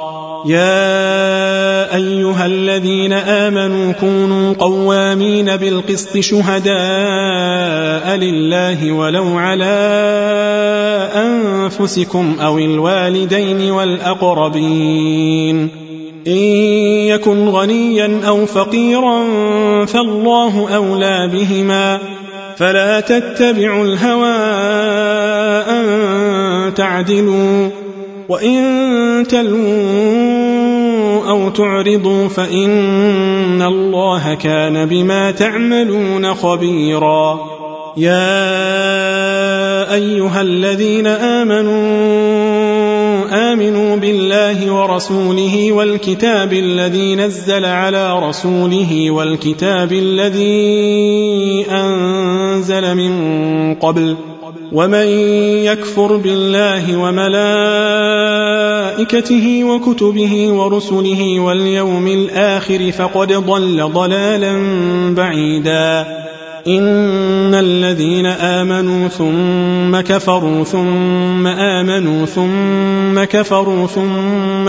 يا أيها الذين آمنوا كونوا قوامين بالقسط شهداء لله ولو على أنفسكم أو الوالدين والأقربين. إن يكن غنيا أو فقيرا فالله أولى بهما فلا تتبعوا الهوى أن تعدلوا وإن تلووا أو تعرضوا فإن الله كان بما تعملون خبيرا. يا أيها الذين آمنوا بالله ورسوله والكتاب الذي نزل على رسوله والكتاب الذي أنزل من قبل ومن يكفر بالله وملائكته وكتبه ورسله واليوم الآخر فقد ضل ضلالا بعيدا. إن الذين آمنوا ثم كفروا ثم آمنوا ثم كفروا ثم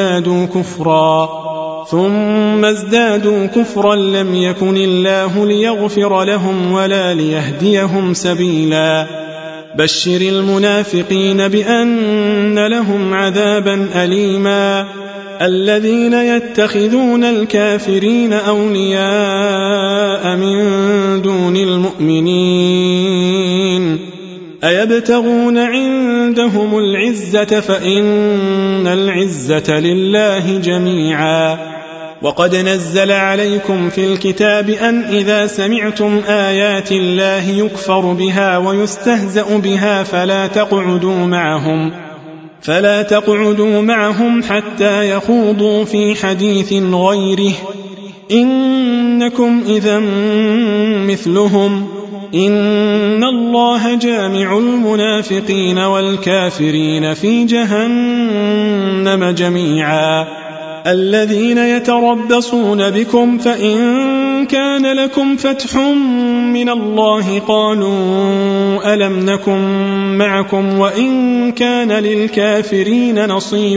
ازدادوا كفرا لم يكن الله ليغفر لهم ولا ليهديهم سبيلا. بشر المنافقين بأن لهم عذابا أليما. الذين يتخذون الكافرين أولياء من دون المؤمنين أيبتغون عندهم العزة فإن العزة لله جميعا. وقد نزل عليكم في الكتاب أن إذا سمعتم آيات الله يكفر بها ويستهزأ بها فلا تقعدوا معهم حتى يخوضوا في حديث غيره إنكم إذا مثلهم إن الله جامع المنافقين والكافرين في جهنم جميعا. الذين يتربصون بكم فإن كان لكم فتح من الله قالوا ألم نكن معكم وإن كان للكافرين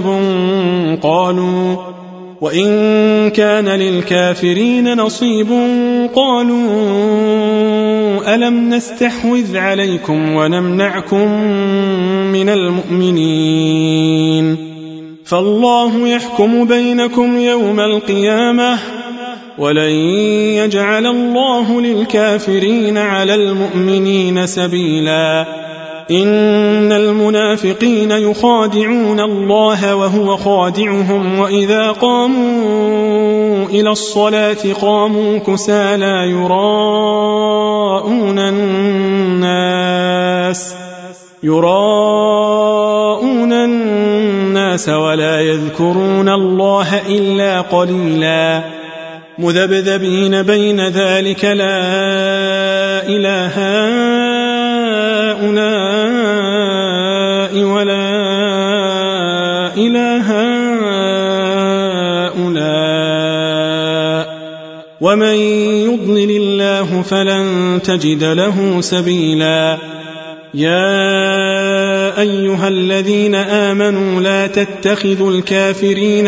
نصيب قالوا ألم نستحوذ عليكم ونمنعكم من المؤمنين. فالله يحكم بينكم يوم القيامة ولن يجعل الله للكافرين على المؤمنين سبيلا. إن المنافقين يخادعون الله وهو خادعهم وإذا قاموا إلى الصلاة قاموا كسالى يراءون الناس ولا يذكرون الله إلا قليلا. مذبذبين بين ذلك لا إله هؤلاء ولا إله هؤلاء ومن يضلل الله فلن تجد له سبيلا. يا أيها الذين آمنوا لا تتخذوا الكافرين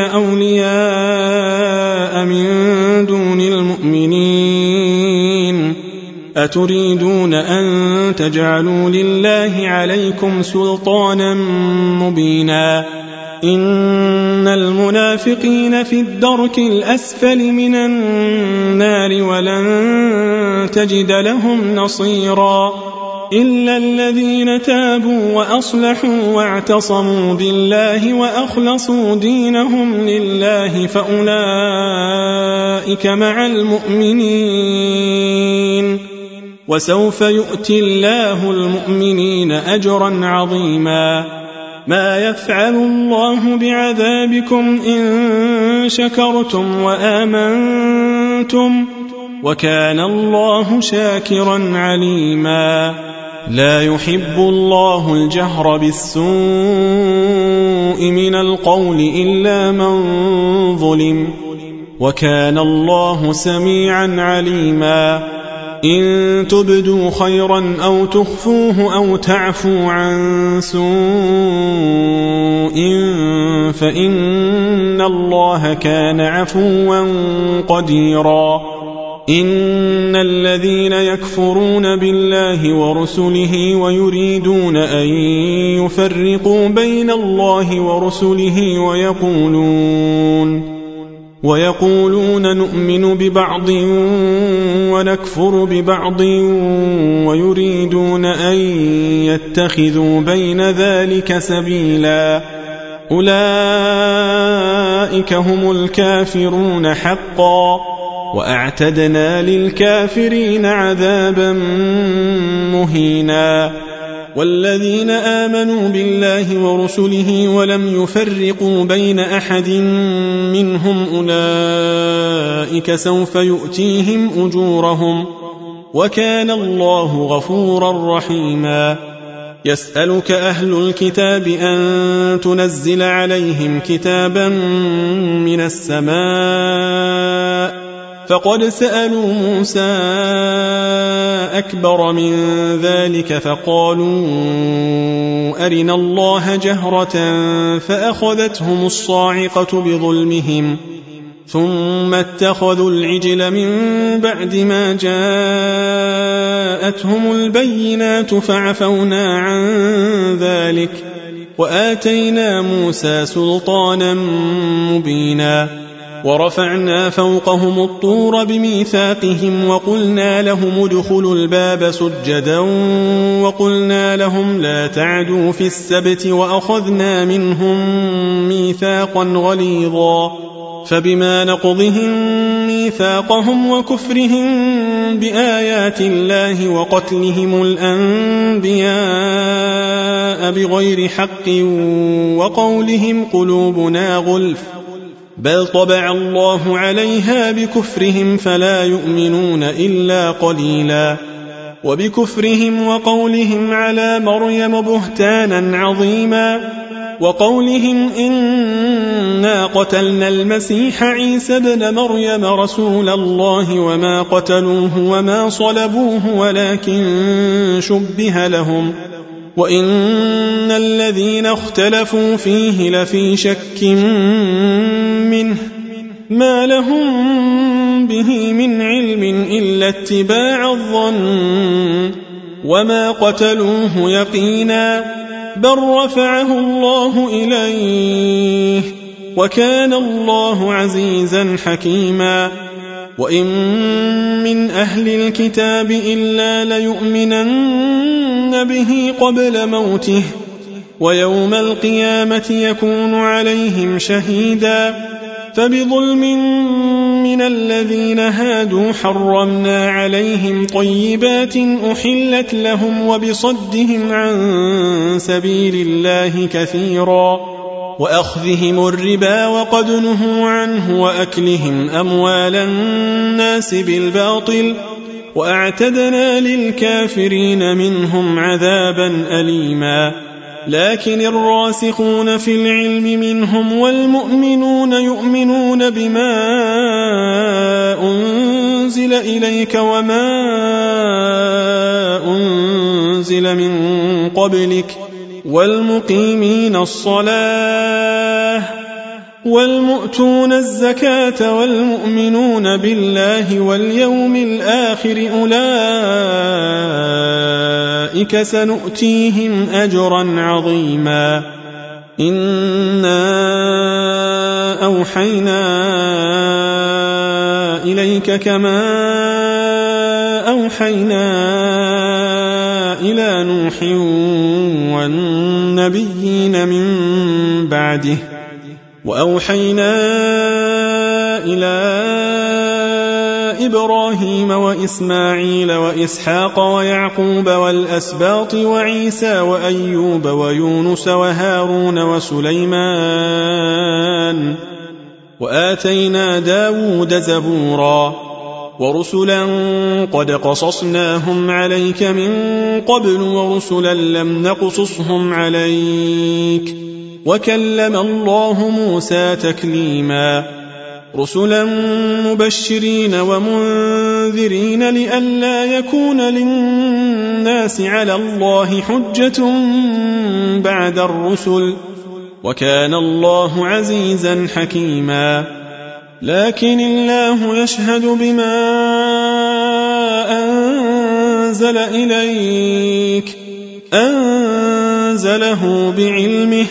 أولياء من دون المؤمنين أتريدون أن تجعلوا لله عليكم سلطانا مبينا. إن المنافقين في الدرك الأسفل من النار ولن تجد لهم نصيرا إلا الذين تابوا وأصلحوا واعتصموا بالله وأخلصوا دينهم لله فأولئك مع المؤمنين وسوف يؤتي الله المؤمنين أجرا عظيما. ما يفعل الله بعذابكم إن شكرتم وآمنتم وكان الله شاكرا عليما. لا يحب الله الجهر بالسوء من القول إلا من ظلم وكان الله سميعا عليما. إن تبدوا خيرا أو تخفوه أو تعفوا عن سوء فإن الله كان عفوا قديرا. إن الذين يكفرون بالله ورسله ويريدون أن يفرقوا بين الله ورسله ويقولون نؤمن ببعض ونكفر ببعض ويريدون أن يتخذوا بين ذلك سبيلا. أولئك هم الكافرون حقا وأعتدنا للكافرين عذابا مهينا. والذين آمنوا بالله ورسله ولم يفرقوا بين أحد منهم أولئك سوف يؤتيهم أجورهم وكان الله غفورا رحيما. يسألك أهل الكتاب أن تنزل عليهم كتابا من السماء فقد سألوا موسى أكبر من ذلك فقالوا أرنا الله جهرة فأخذتهم الصاعقة بظلمهم ثم اتخذوا العجل من بعد ما جاءتهم البينات فعفونا عن ذلك وآتينا موسى سلطانا مبينا. ورفعنا فوقهم الطور بميثاقهم وقلنا لهم ادخلوا الباب سجدا وقلنا لهم لا تعدوا في السبت وأخذنا منهم ميثاقا غليظا. فبما نقضهم ميثاقهم وكفرهم بآيات الله وقتلهم الأنبياء بغير حق وقولهم قلوبنا غلف بل طبع الله عليها بكفرهم فلا يؤمنون إلا قليلا. وبكفرهم وقولهم على مريم بهتانا عظيما وقولهم إنا قتلنا المسيح عيسى ابن مريم رسول الله وما قتلوه وما صلبوه ولكن شبه لهم وإن الذين اختلفوا فيه لفي شك منه ما لهم به من علم إلا اتباع الظن وما قتلوه يقينا بل رفعه الله إليه وكان الله عزيزا حكيما. وإن من أهل الكتاب إلا ليؤمنن به قبل موته ويوم القيامة يكون عليهم شهيدا. فبظلم من الذين هادوا حرمنا عليهم طيبات أحلت لهم وبصدهم عن سبيل الله كثيرا وأخذهم الربا وقد نهوا عنه وأكلهم أموال الناس بالباطل وأعتدنا للكافرين منهم عذابا أليما. لكن الراسخون في العلم منهم والمؤمنون يؤمنون بما أنزل إليك وما أنزل من قبلك والمقيمين الصلاة والمؤتون الزكاة والمؤمنون بالله واليوم الآخر أولئك سنؤتيهم أجرا عظيما. إنا أوحينا إليك كما أوحينا إلى نوح والنبيين من بعده وأوحينا إلى إبراهيم وإسماعيل وإسحاق ويعقوب والأسباط وعيسى وأيوب ويونس وهارون وسليمان وآتينا داود زبورا ورسلا قد قصصناهم عليك من قبل ورسلا لم نقصصهم عليك وكلم الله موسى تكليما رسلا مبشرين ومنذرين لئلا يكون للناس على الله حجة بعد الرسل وكان الله عزيزا حكيما لكن الله يشهد بما أنزل إليك أنزله بعلمه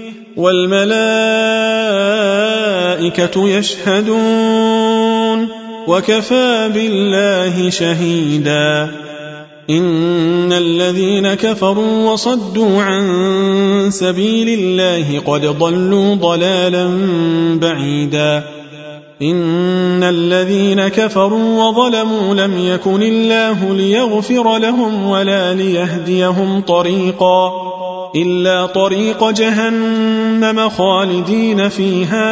والملائكة يشهدون وكفى بالله شهيدا إن الذين كفروا وصدوا عن سبيل الله قد ضلوا ضلالا بعيدا إن الذين كفروا وظلموا لم يكن الله ليغفر لهم ولا ليهديهم طريقا إلا طريق جهنم خالدين فيها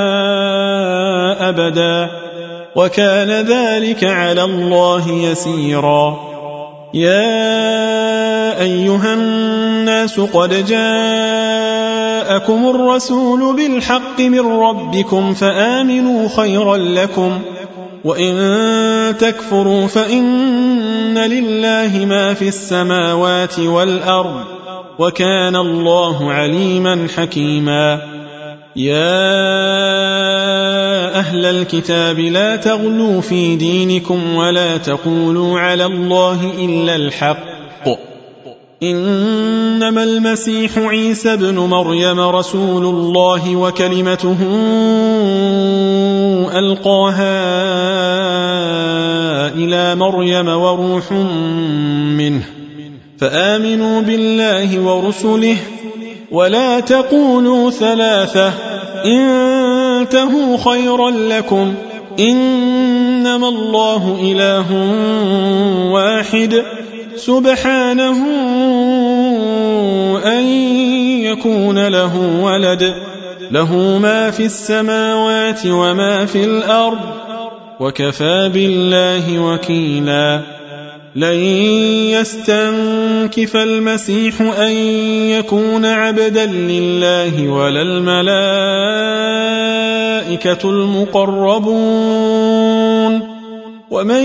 أبدا وكان ذلك على الله يسيرا يا أيها الناس قد جاءكم الرسول بالحق من ربكم فآمنوا خيرا لكم وإن تكفروا فإن لله ما في السماوات والأرض وكان الله عليما حكيما يا أهل الكتاب لا تغلوا في دينكم ولا تقولوا على الله إلا الحق إنما المسيح عيسى ابن مريم رسول الله وكلمته ألقاها إلى مريم وروح منه فآمنوا بالله ورسله ولا تقولوا ثلاثة انتهوا خيرا لكم إنما الله إله واحد سبحانه أن يكون له ولد له ما في السماوات وما في الأرض وكفى بالله وكيلا لن يستنكف المسيح أن يكون عبدا لله ولا الملائكة المقربون ومن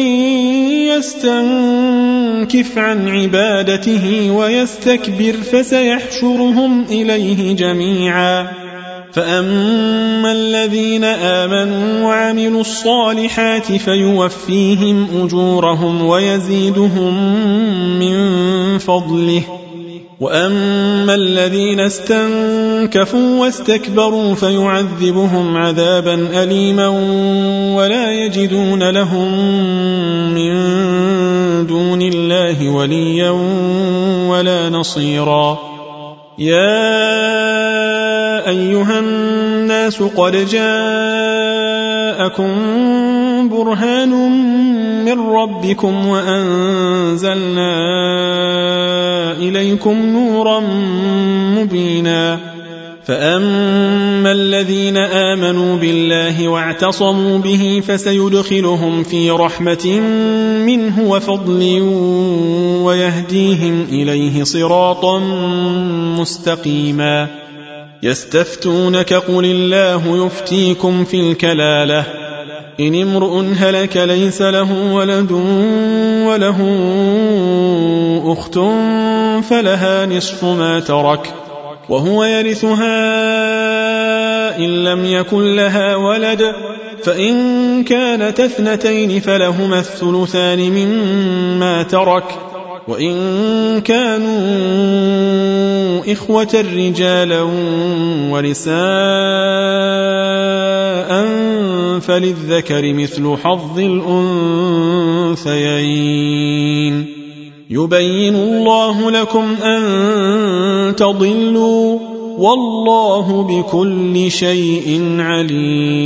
يستنكف عن عبادته ويستكبر فسيحشرهم إليه جميعا فأما الذين آمنوا وعملوا الصالحات فيوفيهم أجورهم ويزيدهم من فضله وأما الذين استنكفوا واستكبروا فيعذبهم عذابا أليما ولا يجدون لهم من دون الله وليا ولا نصيرا يا أيها الناس قد جاءكم برهان من ربكم وأنزلنا إليكم نورا مبينا فأما الذين آمنوا بالله واعتصموا به فسيدخلهم في رحمة منه وفضل ويهديهم إليه صراطا مستقيما يستفتونك قل الله يفتيكم في الكلالة إن امرؤ هلك ليس له ولد وله أخت فلها نصف ما ترك وهو يرثها إن لم يكن لها ولد فإن كانت اثنتين فلهما الثلثان مما ترك وإن كانوا إخوة رجالا ونساء فللذكر مثل حظ الأنثيين يبين الله لكم أن تضلوا والله بكل شيء عليم